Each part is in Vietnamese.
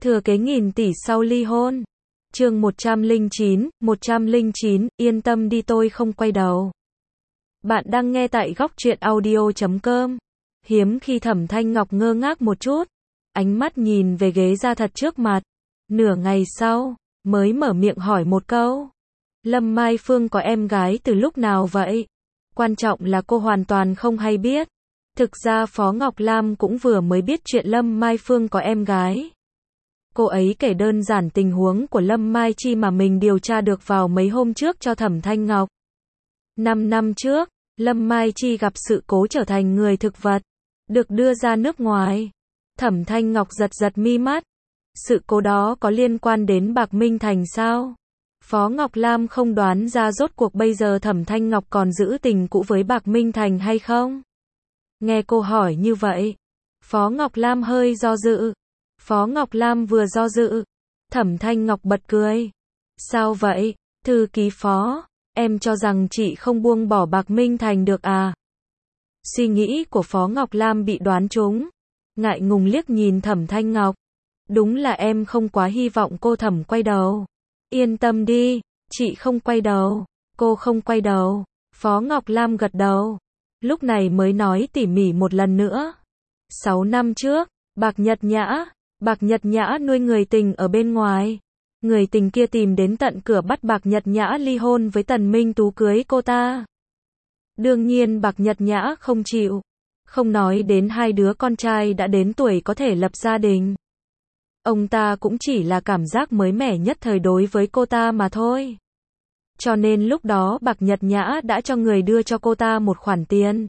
Thừa kế nghìn tỷ sau ly hôn. Chương 109, yên tâm đi tôi không quay đầu. Bạn đang nghe tại góc truyện audio.com. Hiếm khi Thẩm Thanh Ngọc ngơ ngác một chút, ánh mắt nhìn về ghế da thật trước mặt. Nửa ngày sau, mới mở miệng hỏi một câu. Lâm Mai Phương có em gái từ lúc nào vậy? Quan trọng là cô hoàn toàn không hay biết. Thực ra Phó Ngọc Lam cũng vừa mới biết chuyện Lâm Mai Phương có em gái. Cô ấy kể đơn giản tình huống của Lâm Mai Chi mà mình điều tra được vào mấy hôm trước cho Thẩm Thanh Ngọc. 5 năm trước, Lâm Mai Chi gặp sự cố trở thành người thực vật, được đưa ra nước ngoài. Thẩm Thanh Ngọc giật giật mi mắt. Sự cố đó có liên quan đến Bạc Minh Thành sao? Phó Ngọc Lam không đoán ra rốt cuộc bây giờ Thẩm Thanh Ngọc còn giữ tình cũ với Bạc Minh Thành hay không? Nghe cô hỏi như vậy, Phó Ngọc Lam hơi do dự. Phó Ngọc Lam vừa do dự, Thẩm Thanh Ngọc bật cười. Sao vậy, thư ký Phó, em cho rằng chị không buông bỏ Bạc Minh Thành được à? Suy nghĩ của Phó Ngọc Lam bị đoán trúng, ngại ngùng liếc nhìn Thẩm Thanh Ngọc. Đúng là em không quá hy vọng cô Thẩm quay đầu. Yên tâm đi, chị không quay đầu, cô không quay đầu. Phó Ngọc Lam gật đầu, lúc này mới nói tỉ mỉ một lần nữa. 6 năm trước, Bạc Nhật Nhã nuôi người tình ở bên ngoài. Người tình kia tìm đến tận cửa bắt Bạc Nhật Nhã ly hôn với Tần Minh Tú cưới cô ta. Đương nhiên Bạc Nhật Nhã không chịu. Không nói đến hai đứa con trai đã đến tuổi có thể lập gia đình. Ông ta cũng chỉ là cảm giác mới mẻ nhất thời đối với cô ta mà thôi. Cho nên lúc đó Bạc Nhật Nhã đã cho người đưa cho cô ta một khoản tiền.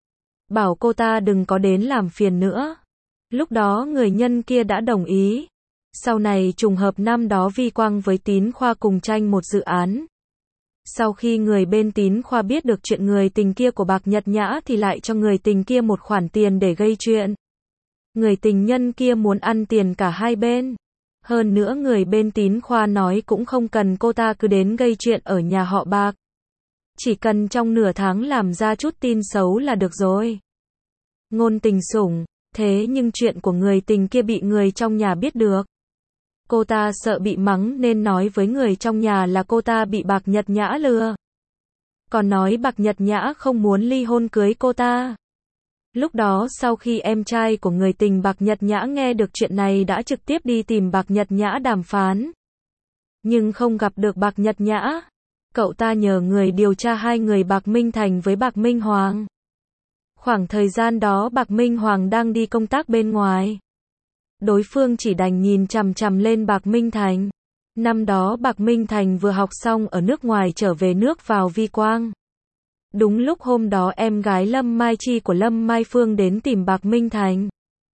Bảo cô ta đừng có đến làm phiền nữa. Lúc đó người nhân kia đã đồng ý. Sau này trùng hợp năm đó Vi Quang với Tín Khoa cùng tranh một dự án. Sau khi người bên Tín Khoa biết được chuyện người tình kia của Bạc Nhật Nhã thì lại cho người tình kia một khoản tiền để gây chuyện. Người tình nhân kia muốn ăn tiền cả hai bên. Hơn nữa người bên Tín Khoa nói cũng không cần cô ta cứ đến gây chuyện ở nhà họ Bạc. Chỉ cần trong nửa tháng làm ra chút tin xấu là được rồi. Ngôn tình sủng, thế nhưng chuyện của người tình kia bị người trong nhà biết được. Cô ta sợ bị mắng nên nói với người trong nhà là cô ta bị Bạc Nhật Nhã lừa. Còn nói Bạc Nhật Nhã không muốn ly hôn cưới cô ta. Lúc đó sau khi em trai của người tình Bạc Nhật Nhã nghe được chuyện này đã trực tiếp đi tìm Bạc Nhật Nhã đàm phán. Nhưng không gặp được Bạc Nhật Nhã. Cậu ta nhờ người điều tra hai người Bạc Minh Thành với Bạc Minh Hoàng. Khoảng thời gian đó Bạc Minh Hoàng đang đi công tác bên ngoài. Đối phương chỉ đành nhìn chằm chằm lên Bạc Minh Thành. Năm đó Bạc Minh Thành vừa học xong ở nước ngoài trở về nước vào Vi Quang. Đúng lúc hôm đó em gái Lâm Mai Chi của Lâm Mai Phương đến tìm Bạc Minh Thành.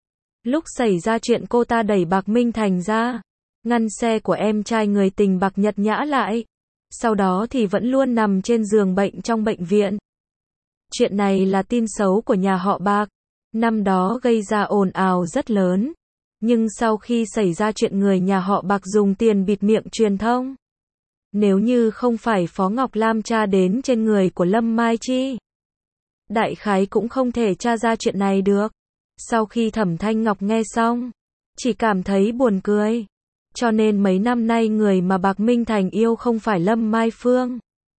Lúc xảy ra chuyện cô ta đẩy Bạc Minh Thành ra, ngăn xe của em trai người tình Bạc Nhật Nhã lại. Sau đó thì vẫn luôn nằm trên giường bệnh trong bệnh viện. Chuyện này là tin xấu của nhà họ Bạc. Năm đó gây ra ồn ào rất lớn. Nhưng sau khi xảy ra chuyện người nhà họ Bạc dùng tiền bịt miệng truyền thông. Nếu như không phải Phó Ngọc Lam tra đến trên người của Lâm Mai Chi, đại khái cũng không thể tra ra chuyện này được. Sau khi Thẩm Thanh Ngọc nghe xong, chỉ cảm thấy buồn cười. Cho nên mấy năm nay người mà Bạc Minh Thành yêu không phải Lâm Mai Phương,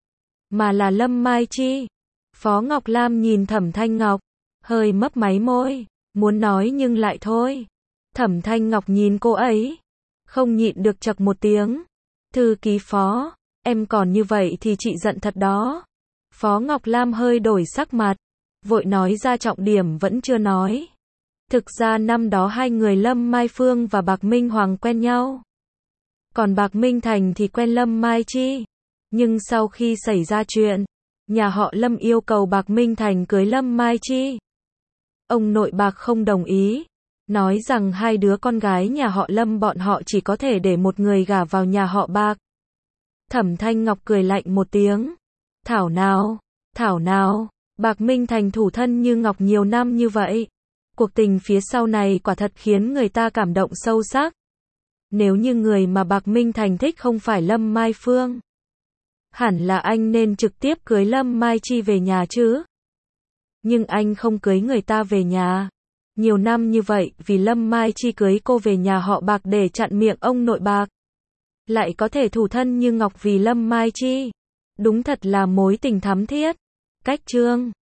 mà là Lâm Mai Chi. Phó Ngọc Lam nhìn Thẩm Thanh Ngọc, hơi mấp máy môi, muốn nói nhưng lại thôi. Thẩm Thanh Ngọc nhìn cô ấy, không nhịn được chậc một tiếng. Thư ký Phó, em còn như vậy thì chị giận thật đó. Phó Ngọc Lam hơi đổi sắc mặt, vội nói ra trọng điểm vẫn chưa nói. Thực ra năm đó hai người Lâm Mai Phương và Bạc Minh Hoàng quen nhau. Còn Bạc Minh Thành thì quen Lâm Mai Chi. Nhưng sau khi xảy ra chuyện, nhà họ Lâm yêu cầu Bạc Minh Thành cưới Lâm Mai Chi. Ông nội Bạc không đồng ý. Nói rằng hai đứa con gái nhà họ Lâm bọn họ chỉ có thể để một người gả vào nhà họ Bạc. Thẩm Thanh Ngọc cười lạnh một tiếng. Thảo nào, Bạc Minh Thành thủ thân như ngọc nhiều năm như vậy. Cuộc tình phía sau này quả thật khiến người ta cảm động sâu sắc. Nếu như người mà Bạc Minh Thành thích không phải Lâm Mai Phương, hẳn là anh nên trực tiếp cưới Lâm Mai Chi về nhà chứ. Nhưng anh không cưới người ta về nhà. Nhiều năm như vậy, vì Lâm Mai Chi cưới cô về nhà họ Bạc để chặn miệng ông nội Bạc. Lại có thể thủ thân như ngọc vì Lâm Mai Chi. Đúng thật là mối tình thắm thiết. Cách chương